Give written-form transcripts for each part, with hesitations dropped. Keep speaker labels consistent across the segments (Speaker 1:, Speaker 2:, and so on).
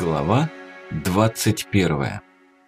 Speaker 1: Глава 21.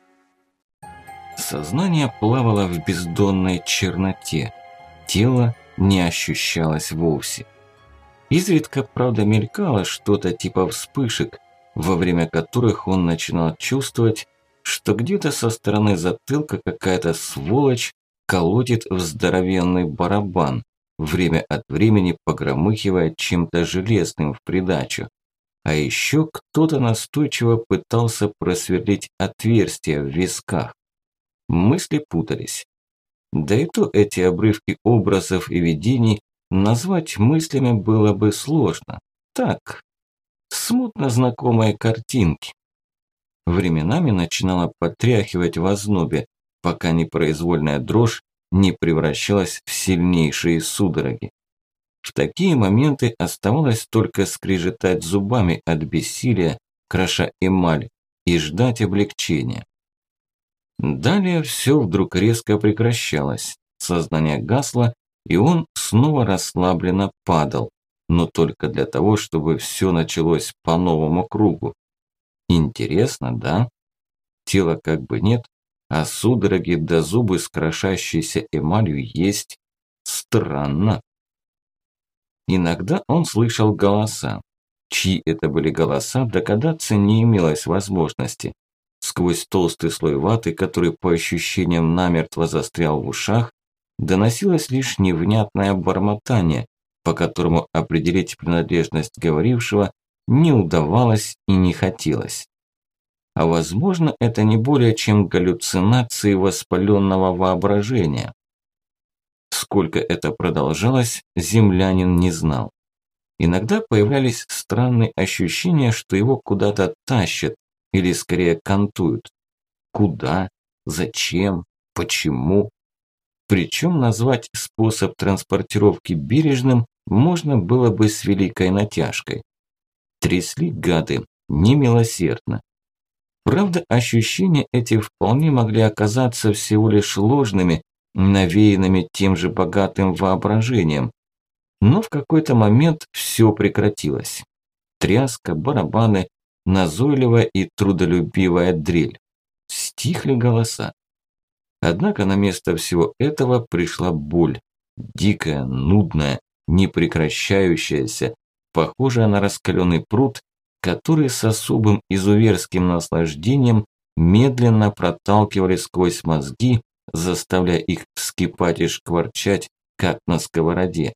Speaker 1: Сознание плавало в бездонной черноте. Тело не ощущалось вовсе. Изредка, правда, мелькало что-то типа вспышек, во время которых он начинал чувствовать, что где-то со стороны затылка какая-то сволочь колотит в здоровенный барабан, время от времени погромыхивая чем-то железным в придачу. А еще кто-то настойчиво пытался просверлить отверстия в висках. Мысли путались. Да и то эти обрывки образов и видений назвать мыслями было бы сложно. Так, смутно знакомые картинки. Временами начинала потряхивать в ознобе, пока непроизвольная дрожь не превращалась в сильнейшие судороги. В такие моменты оставалось только скрежетать зубами от бессилия, кроша эмаль, и ждать облегчения. Далее все вдруг резко прекращалось, сознание гасло, и он снова расслабленно падал, но только для того, чтобы все началось по новому кругу. Интересно, да? Тела как бы нет, а судороги до зубы с крошащейся эмалью есть. Странно. Иногда он слышал голоса. Чьи это были голоса, догадаться не имелось возможности. Сквозь толстый слой ваты, который по ощущениям намертво застрял в ушах, доносилось лишь невнятное бормотание, по которому определить принадлежность говорившего не удавалось и не хотелось. А возможно, это не более чем галлюцинации воспаленного воображения. Сколько это продолжалось, землянин не знал. Иногда появлялись странные ощущения, что его куда-то тащат, или скорее кантуют. Куда? Зачем? Почему? Причем назвать способ транспортировки бережным можно было бы с великой натяжкой. Трясли гады немилосердно. Правда, ощущения эти вполне могли оказаться всего лишь ложными, навеянными тем же богатым воображением. Но в какой-то момент все прекратилось. Тряска, барабаны, назойливая и трудолюбивая дрель. Стихли голоса. Однако на место всего этого пришла боль. Дикая, нудная, непрекращающаяся, похожая на раскаленный пруд, который с особым изуверским наслаждением медленно проталкивали сквозь мозги, заставляя их вскипать и шкварчать, как на сковороде.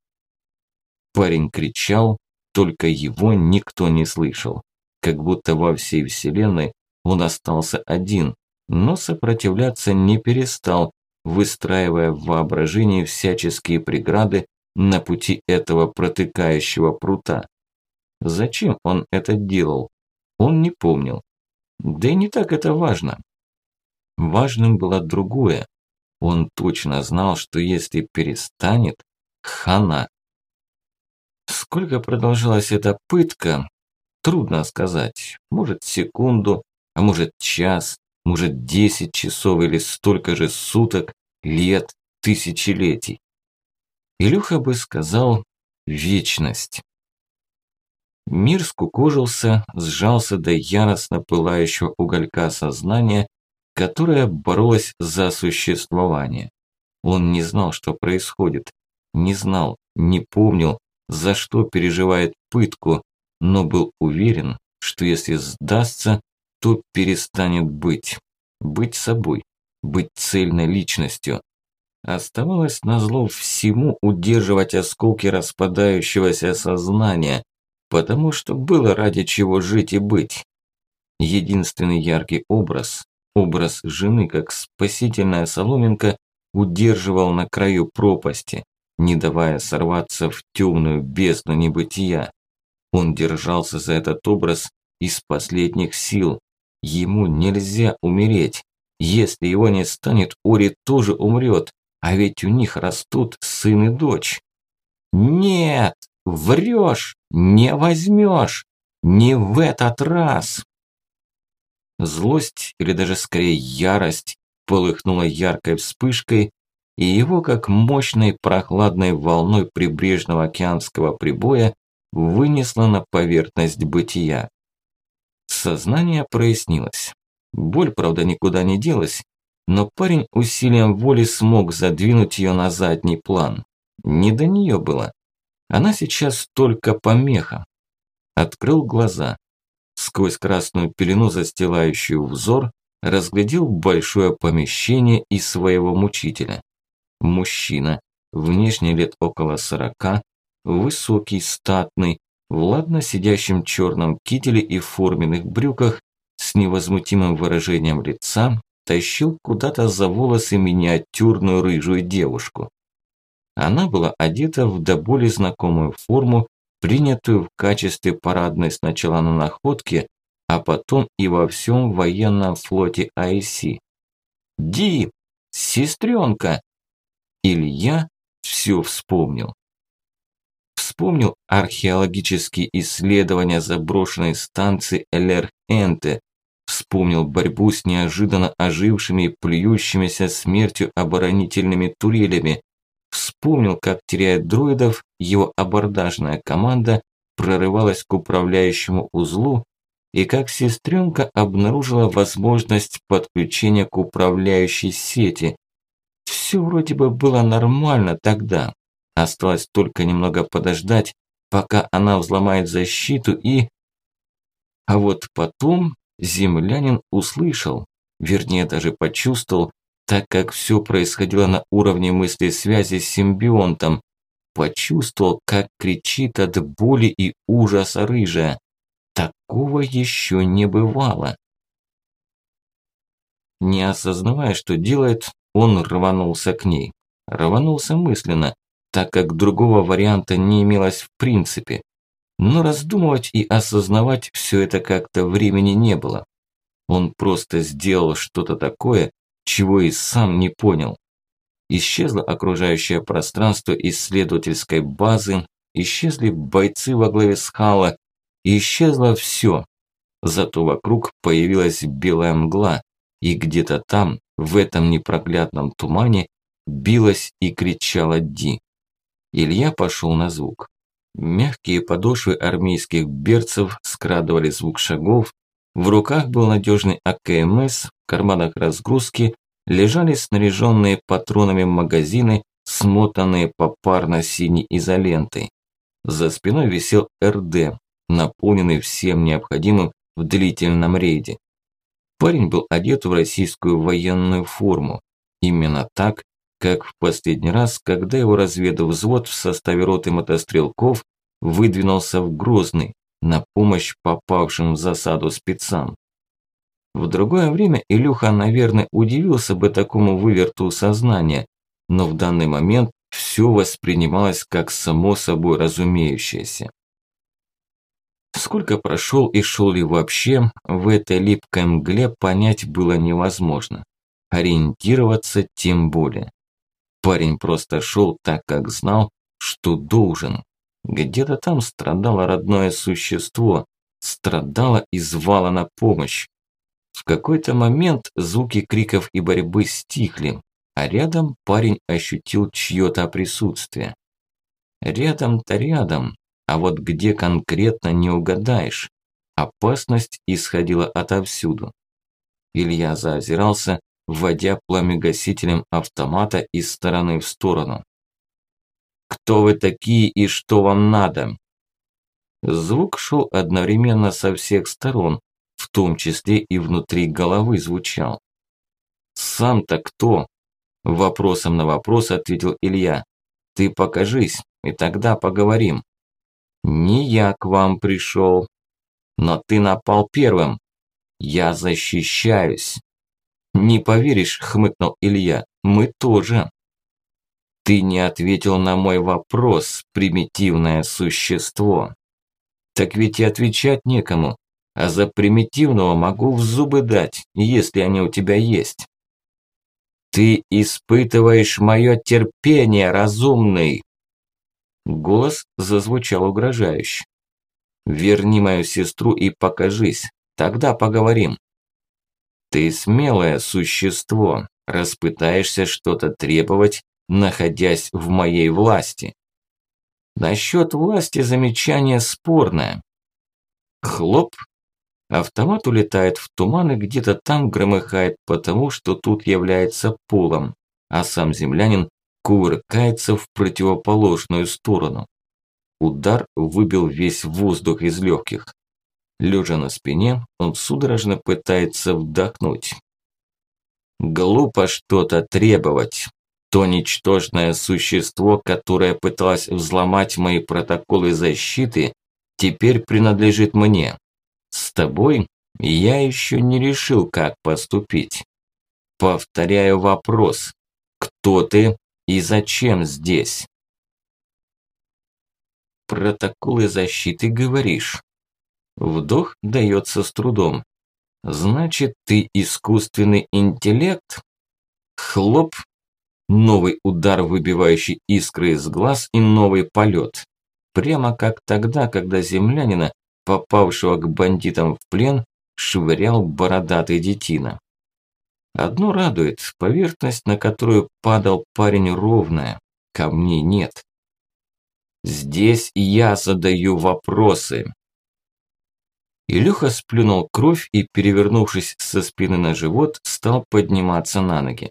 Speaker 1: Парень кричал, только его никто не слышал, как будто во всей вселенной он остался один, но сопротивляться не перестал, выстраивая в воображении всяческие преграды на пути этого протыкающего прута. Зачем он это делал? Он не помнил. Да и не так это важно. Важным было другое. Он точно знал, что если перестанет, хана. Сколько продолжалась эта пытка, трудно сказать. Может секунду, а может час, может 10 часов или столько же суток, лет, тысячелетий. Илюха бы сказал вечность. Мир скукожился, сжался до яростно пылающего уголька сознания, которое боролось за существование. Он не знал, что происходит, не знал, не помнил, за что переживает пытку, но был уверен, что если сдастся, то перестанет быть собой, быть цельной личностью. Оставалось назло всему удерживать осколки распадающегося сознания, потому что было ради чего жить и быть. Единственный яркий образ жены, как спасительная соломинка, удерживал на краю пропасти, не давая сорваться в темную бездну небытия. Он держался за этот образ из последних сил. Ему нельзя умереть. Если его не станет, Ори тоже умрет, а ведь у них растут сын и дочь. Нет, врешь, не возьмешь, не в этот раз. Злость, или даже скорее ярость, полыхнула яркой вспышкой, и его, как мощной прохладной волной прибрежного океанского прибоя, вынесло на поверхность бытия. Сознание прояснилось. Боль, правда, никуда не делась, но парень усилием воли смог задвинуть ее на задний план. Не до нее было. Она сейчас только помеха. Открыл глаза. Сквозь красную пелену, застилающую взор, разглядел большое помещение и своего мучителя. Мужчина, внешне лет около 40, высокий, статный, в ладно сидящем черном кителе и форменных брюках, с невозмутимым выражением лица, тащил куда-то за волосы миниатюрную рыжую девушку. Она была одета в до боли знакомую форму, принятую в качестве парадной сначала на находке, а потом и во всем военном флоте IC. «Ди! Сестренка!» Илья все вспомнил. Вспомнил археологические исследования заброшенной станции Элер-Энте, вспомнил борьбу с неожиданно ожившими и плюющимися смертью оборонительными турелями, вспомнил, как, теряя дроидов, его абордажная команда прорывалась к управляющему узлу и как сестренка обнаружила возможность подключения к управляющей сети. Все вроде бы было нормально тогда. Осталось только немного подождать, пока она взломает защиту и... А вот потом землянин услышал, вернее даже почувствовал, так как все происходило на уровне мысли связи с симбионтом, почувствовал, как кричит от боли и ужаса рыжая. Такого еще не бывало. Не осознавая, что делает, он рванулся к ней. Рванулся мысленно, так как другого варианта не имелось в принципе. Но раздумывать и осознавать все это как-то времени не было. Он просто сделал что-то такое, чего и сам не понял. Исчезло окружающее пространство исследовательской базы, исчезли бойцы во главе с Хала, исчезло все. Зато вокруг появилась белая мгла, и где-то там, в этом непроглядном тумане, билась и кричала Ди. Илья пошел на звук. Мягкие подошвы армейских берцев скрадывали звук шагов, в руках был надежный АКМС, в карманах разгрузки лежали снаряженные патронами магазины, смотанные попарно синей изолентой. За спиной висел РД, наполненный всем необходимым в длительном рейде. Парень был одет в российскую военную форму, именно так, как в последний раз, когда его разведвзвод в составе роты мотострелков выдвинулся в Грозный на помощь попавшим в засаду спецам. В другое время Илюха, наверное, удивился бы такому выверту сознания, но в данный момент все воспринималось как само собой разумеющееся. Сколько прошел и шел ли вообще, в этой липкой мгле понять было невозможно. Ориентироваться тем более. Парень просто шел так, как знал, что должен. Где-то там страдало родное существо, страдало и звало на помощь. В какой-то момент звуки криков и борьбы стихли, а рядом парень ощутил чье-то присутствие. Рядом-то рядом, а вот где конкретно не угадаешь. Опасность исходила отовсюду. Илья заозирался, вводя пламегасителем автомата из стороны в сторону. «Кто вы такие и что вам надо?» Звук шел одновременно со всех сторон, в том числе и внутри головы звучал. «Сам-то кто?» Вопросом на вопрос ответил Илья. «Ты покажись, и тогда поговорим». «Не я к вам пришел, но ты напал первым. Я защищаюсь». «Не поверишь», – хмыкнул Илья, – «мы тоже». «Ты не ответил на мой вопрос, примитивное существо». «Так ведь и отвечать некому, а за примитивного могу в зубы дать, если они у тебя есть». «Ты испытываешь мое терпение, разумный!» Голос зазвучал угрожающе. «Верни мою сестру и покажись, тогда поговорим». «Ты смелое существо, раз пытаешься что-то требовать, находясь в моей власти». «Насчет власти замечание спорное». Хлоп! Автомат улетает в туман и где-то там громыхает потому, что тут является полом, а сам землянин кувыркается в противоположную сторону. Удар выбил весь воздух из легких. Лежа на спине, он судорожно пытается вдохнуть. Глупо что-то требовать. То ничтожное существо, которое пыталось взломать мои протоколы защиты, теперь принадлежит мне. С тобой я еще не решил, как поступить. Повторяю вопрос. Кто ты и зачем здесь? Протоколы защиты, говоришь? Вдох дается с трудом. Значит, ты искусственный интеллект? Хлоп. Новый удар, выбивающий искры из глаз, и новый полет. Прямо как тогда, когда землянина, попавшего к бандитам в плен, швырял бородатый детина. Одно радует, поверхность, на которую падал парень, ровная, камней нет. Здесь я задаю вопросы. Илюха сплюнул кровь и, перевернувшись со спины на живот, стал подниматься на ноги.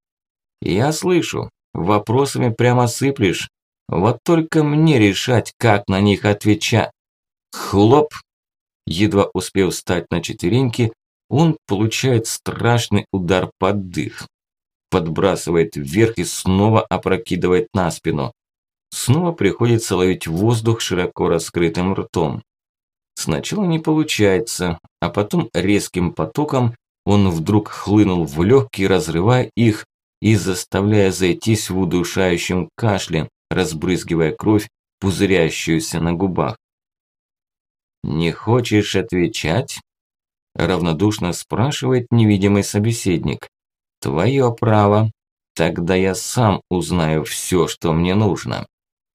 Speaker 1: Я слышу, вопросами прямо сыплешь, вот только мне решать, как на них отвечать. Хлоп! Едва успев встать на четвереньки, он получает страшный удар под дых. Подбрасывает вверх и снова опрокидывает на спину. Снова приходится ловить воздух широко раскрытым ртом. Сначала не получается, а потом резким потоком он вдруг хлынул в легкие, разрывая их и заставляя зайтись в удушающем кашле, разбрызгивая кровь, пузырящуюся на губах. «Не хочешь отвечать?» – равнодушно спрашивает невидимый собеседник. «Твое право. Тогда я сам узнаю все, что мне нужно».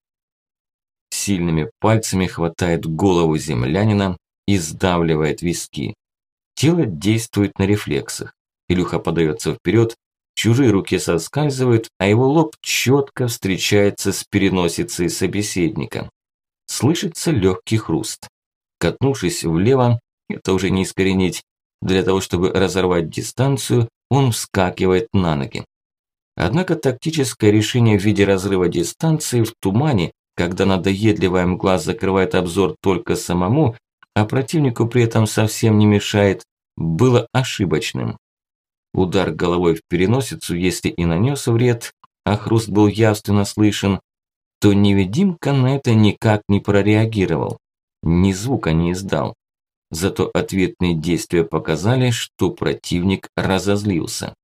Speaker 1: Сильными пальцами хватает голову землянина и сдавливает виски. Тело действует на рефлексах. Илюха подается вперед, чужие руки соскальзывают, а его лоб четко встречается с переносицей собеседника. Слышится легкий хруст. Катнувшись влево, это уже не искоренить, для того, чтобы разорвать дистанцию, он вскакивает на ноги. Однако тактическое решение в виде разрыва дистанции в тумане, когда надоедливая мгла закрывает обзор только самому, а противнику при этом совсем не мешает, было ошибочным. Удар головой в переносицу, если и нанес вред, а хруст был явственно слышен, то невидимка на это никак не прореагировал, ни звука не издал. Зато ответные действия показали, что противник разозлился.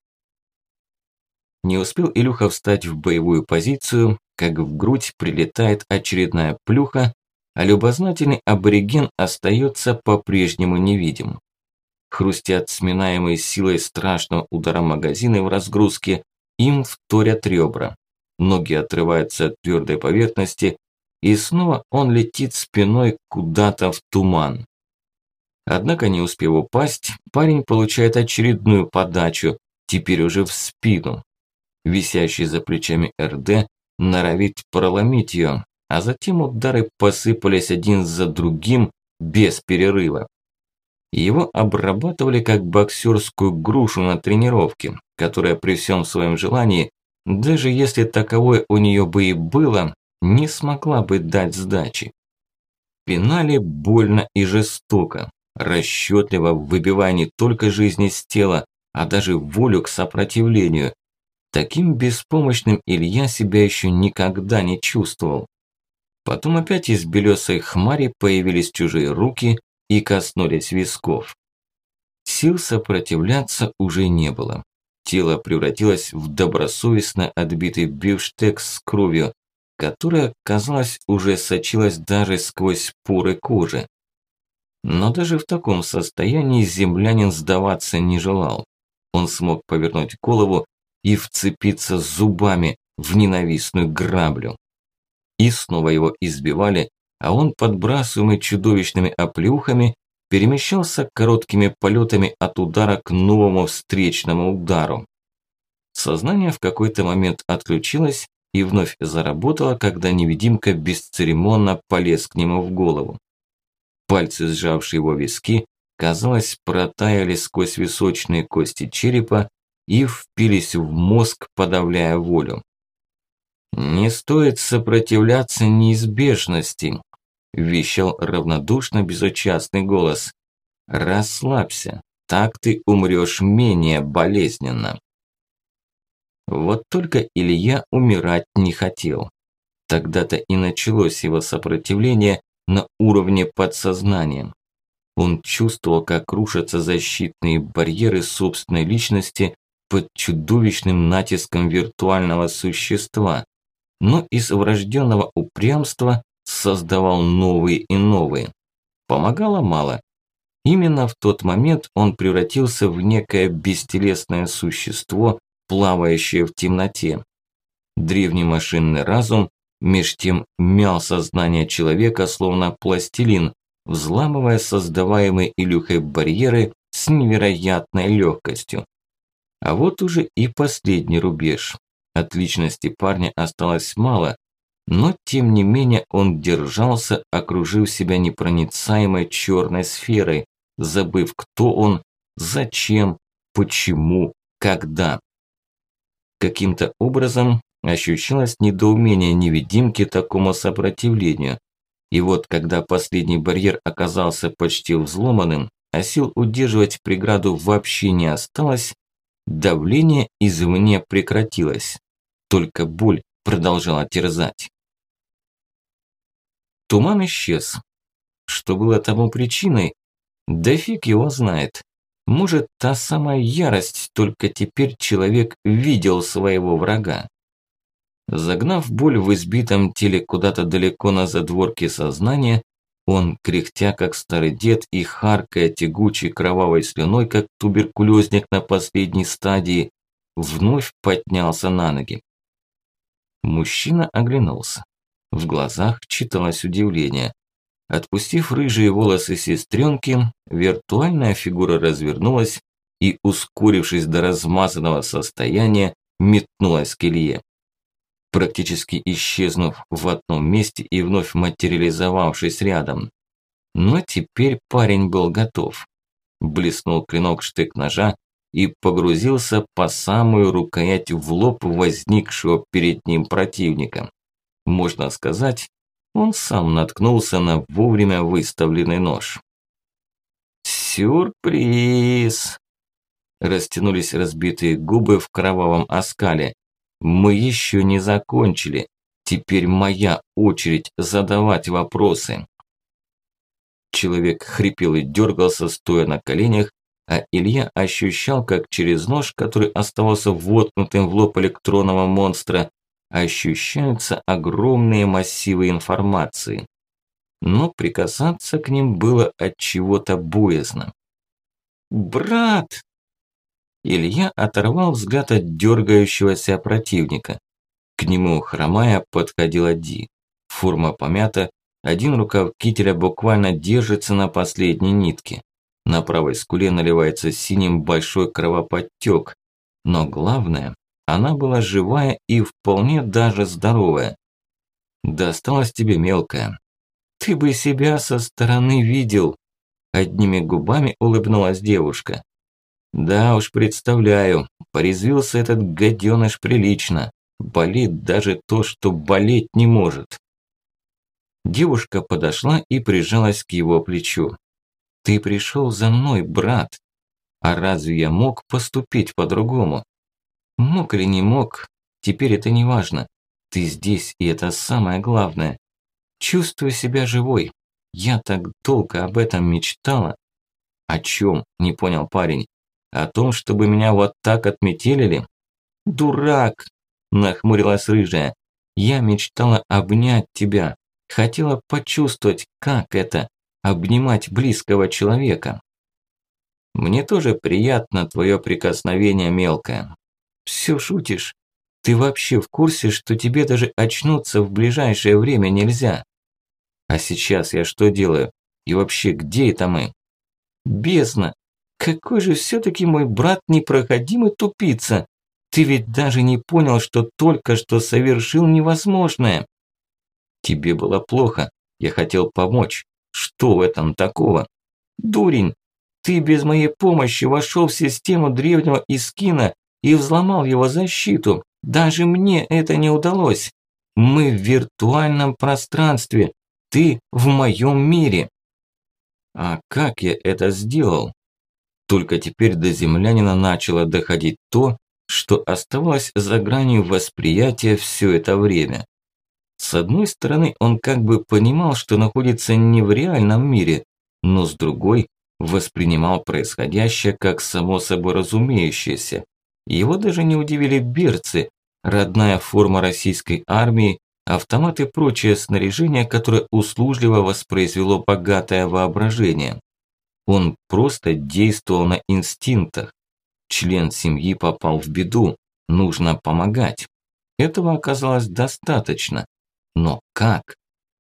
Speaker 1: Не успел Илюха встать в боевую позицию, как в грудь прилетает очередная плюха, а любознательный абориген остается по-прежнему невидим. Хрустят сминаемые силой страшного удара магазины в разгрузке, им вторят ребра. Ноги отрываются от твердой поверхности, и снова он летит спиной куда-то в туман. Однако, не успев упасть, парень получает очередную подачу, теперь уже в спину. Висящий за плечами РД норовит проломить ее, а затем удары посыпались один за другим без перерыва. Его обрабатывали как боксерскую грушу на тренировке, которая при всем своем желании, даже если таковое у нее бы и было, не смогла бы дать сдачи. Пинали больно и жестоко, расчетливо выбивая не только жизнь из тела, а даже волю к сопротивлению. Таким беспомощным Илья себя еще никогда не чувствовал. Потом опять из белесой хмари появились чужие руки и коснулись висков. Сил сопротивляться уже не было. Тело превратилось в добросовестно отбитый бифштекс с кровью, которая, казалось, уже сочилась даже сквозь поры кожи. Но даже в таком состоянии землянин сдаваться не желал. Он смог повернуть голову и вцепиться зубами в ненавистную граблю. И снова его избивали, а он, подбрасываемый чудовищными оплеухами, перемещался короткими полетами от удара к новому встречному удару. Сознание в какой-то момент отключилось и вновь заработало, когда невидимка бесцеремонно полез к нему в голову. Пальцы, сжавшие его виски, казалось, протаяли сквозь височные кости черепа и впились в мозг, подавляя волю. «Не стоит сопротивляться неизбежности», – вещал равнодушно безучастный голос. «Расслабься, так ты умрешь менее болезненно». Вот только Илья умирать не хотел. Тогда-то и началось его сопротивление на уровне подсознания. Он чувствовал, как рушатся защитные барьеры собственной личности под чудовищным натиском виртуального существа, но из врожденного упрямства создавал новые и новые. Помогало мало. Именно в тот момент он превратился в некое бестелесное существо, плавающее в темноте. Древний машинный разум меж тем мял сознание человека, словно пластилин, взламывая создаваемые Илюхой барьеры с невероятной легкостью. А вот уже и последний рубеж. От личности парня осталось мало, но тем не менее он держался, окружив себя непроницаемой черной сферой, забыв, кто он, зачем, почему, когда. Каким-то образом ощущалось недоумение невидимки такому сопротивлению. И вот когда последний барьер оказался почти взломанным, а сил удерживать преграду вообще не осталось, давление извне прекратилось. Только боль продолжала терзать. Туман исчез. Что было тому причиной? Да фиг его знает. Может, та самая ярость, только теперь человек видел своего врага. Загнав боль в избитом теле куда-то далеко на задворке сознания, он, кряхтя как старый дед и харкая тягучей кровавой слюной, как туберкулезник на последней стадии, вновь поднялся на ноги. Мужчина оглянулся. В глазах читалось удивление. Отпустив рыжие волосы сестренки, виртуальная фигура развернулась и, ускорившись до размазанного состояния, метнулась к Илье. Практически исчезнув в одном месте и вновь материализовавшись рядом. Но теперь парень был готов. Блеснул клинок штык-ножа и погрузился по самую рукоять в лоб возникшего перед ним противника. Можно сказать, он сам наткнулся на вовремя выставленный нож. «Сюрприз!» Растянулись разбитые губы в кровавом оскале. «Мы еще не закончили. Теперь моя очередь задавать вопросы». Человек хрипел и дергался, стоя на коленях, а Илья ощущал, как через нож, который оставался воткнутым в лоб электронного монстра, ощущаются огромные массивы информации. Но прикасаться к ним было от чего-то боязно. «Брат!» Илья оторвал взгляд от дергающегося противника. К нему, хромая, подходила Ди. Форма помята, один рукав кителя буквально держится на последней нитке. На правой скуле наливается синим большой кровоподтек. Но главное, она была живая и вполне даже здоровая. «Досталось тебе, мелкая». «Ты бы себя со стороны видел!» Одними губами улыбнулась девушка. «Да уж, представляю, порезвился этот гаденыш прилично. Болит даже то, что болеть не может». Девушка подошла и прижалась к его плечу. «Ты пришел за мной, брат. А разве я мог поступить по-другому? Мог или не мог, теперь это не важно. Ты здесь, и это самое главное. Чувствую себя живой. Я так долго об этом мечтала». «О чем?» – не понял парень. «О том, чтобы меня вот так отметелили?» «Дурак!» – нахмурилась рыжая. «Я мечтала обнять тебя. Хотела почувствовать, как это – обнимать близкого человека». «Мне тоже приятно твое прикосновение, мелкое». «Все шутишь? Ты вообще в курсе, что тебе даже очнуться в ближайшее время нельзя? А сейчас я что делаю? И вообще, где это мы?» «Бездна! Какой же все-таки мой брат непроходимый тупица! Ты ведь даже не понял, что только что совершил невозможное!» «Тебе было плохо, я хотел помочь. Что в этом такого?» «Дурень! Ты без моей помощи вошел в систему древнего Искина и взломал его защиту. Даже мне это не удалось. Мы в виртуальном пространстве. Ты в моем мире. А как я это сделал? Только теперь до землянина начало доходить то, что оставалось за гранью восприятия все это время. С одной стороны, он как бы понимал, что находится не в реальном мире, но с другой воспринимал происходящее как само собой разумеющееся. Его даже не удивили берцы, родная форма российской армии, автомат и прочее снаряжение, которое услужливо воспроизвело богатое воображение. Он просто действовал на инстинктах. Член семьи попал в беду, нужно помогать. Этого оказалось достаточно. Но как?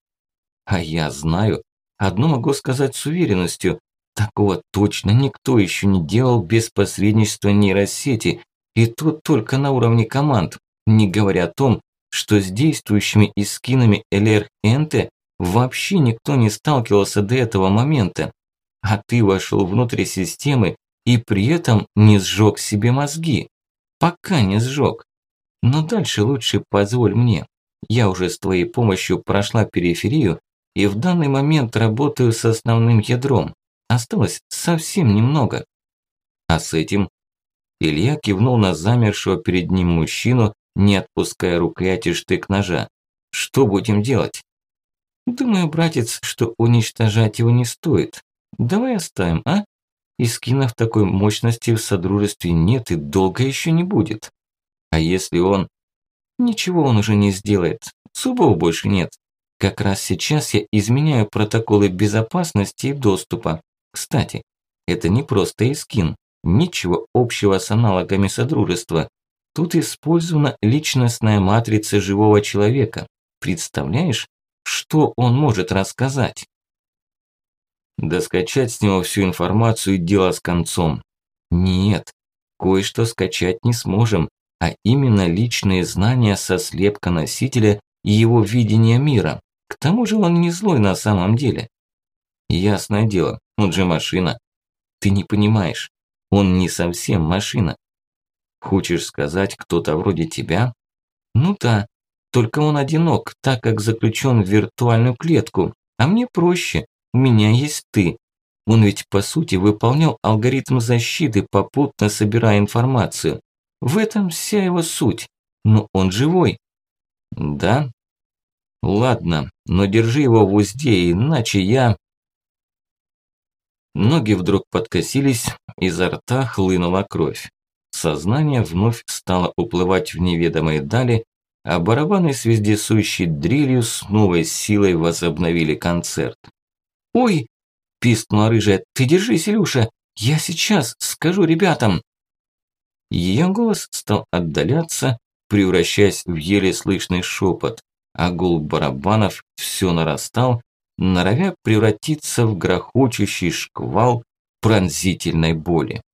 Speaker 1: А я знаю, одно могу сказать с уверенностью, такого точно никто еще не делал без посредничества нейросети, и то только на уровне команд, не говоря о том, что с действующими искинами ЛР-НТ вообще никто не сталкивался до этого момента. А ты вошел внутрь системы и при этом не сжег себе мозги. Пока не сжег. Но дальше лучше позволь мне. Я уже с твоей помощью прошла периферию и в данный момент работаю с основным ядром. Осталось совсем немного. А с этим? Илья кивнул на замершего перед ним мужчину, не отпуская рукояти штык-ножа. Что будем делать? Думаю, братец, что уничтожать его не стоит. Давай оставим, а? Искинов такой мощности в содружестве нет и долго еще не будет. А если он... Ничего он уже не сделает. Зубов больше нет. Как раз сейчас я изменяю протоколы безопасности и доступа. Кстати, это не просто Искин. Ничего общего с аналогами содружества. Тут использована личностная матрица живого человека. Представляешь, что он может рассказать? Да скачать с него всю информацию и дело с концом. Нет, кое-что скачать не сможем, а именно личные знания со слепка носителя и его видения мира. К тому же он не злой на самом деле. Ясное дело, он же машина. Ты не понимаешь, он не совсем машина. Хочешь сказать, кто-то вроде тебя? Ну да, только он одинок, так как заключен в виртуальную клетку, а мне проще. У меня есть ты. Он ведь по сути выполнял алгоритм защиты, попутно собирая информацию. В этом вся его суть. Но он живой. Да? Ладно, но держи его в узде, иначе я... Ноги вдруг подкосились, изо рта хлынула кровь. Сознание вновь стало уплывать в неведомые дали, а барабаны с вездесущей дрелью с новой силой возобновили концерт. «Ой!» – пискнула рыжая. «Ты держись, Илюша! Я сейчас скажу ребятам!» Ее голос стал отдаляться, превращаясь в еле слышный шепот, а гул барабанов все нарастал, норовя превратиться в грохочущий шквал пронзительной боли.